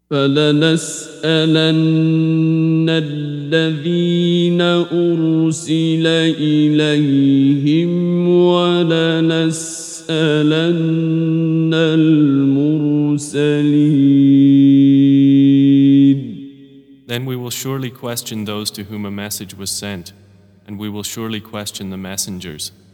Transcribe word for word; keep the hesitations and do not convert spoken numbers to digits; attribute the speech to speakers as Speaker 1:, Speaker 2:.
Speaker 1: فلنسألن الذين أرسل إليهم ولنسألن المرسلين.
Speaker 2: Then we will surely question those to whom a message was sent, and we will surely question the messengers.